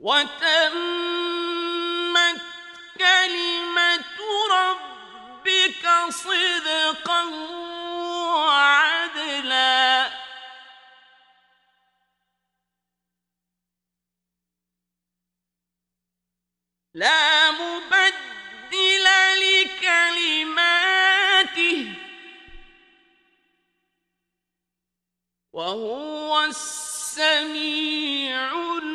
وتمت كلمة ربك صدقا وعدلا لا مبدل لكلماته وهو السميع